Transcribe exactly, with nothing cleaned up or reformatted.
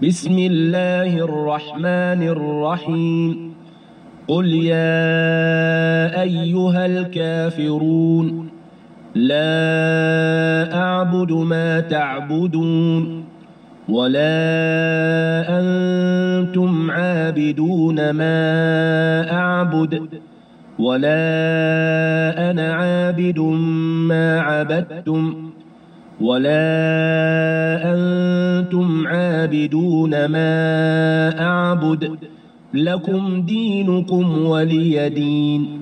بسم الله الرحمن الرحيم قل يا أيها الكافرون لا أعبد ما تعبدون ولا أنتم عابدون ما أعبد ولا أنا عابد ما عبدتم ولا أنتم عابدون ما أعبد لكم دينكم ولي دين.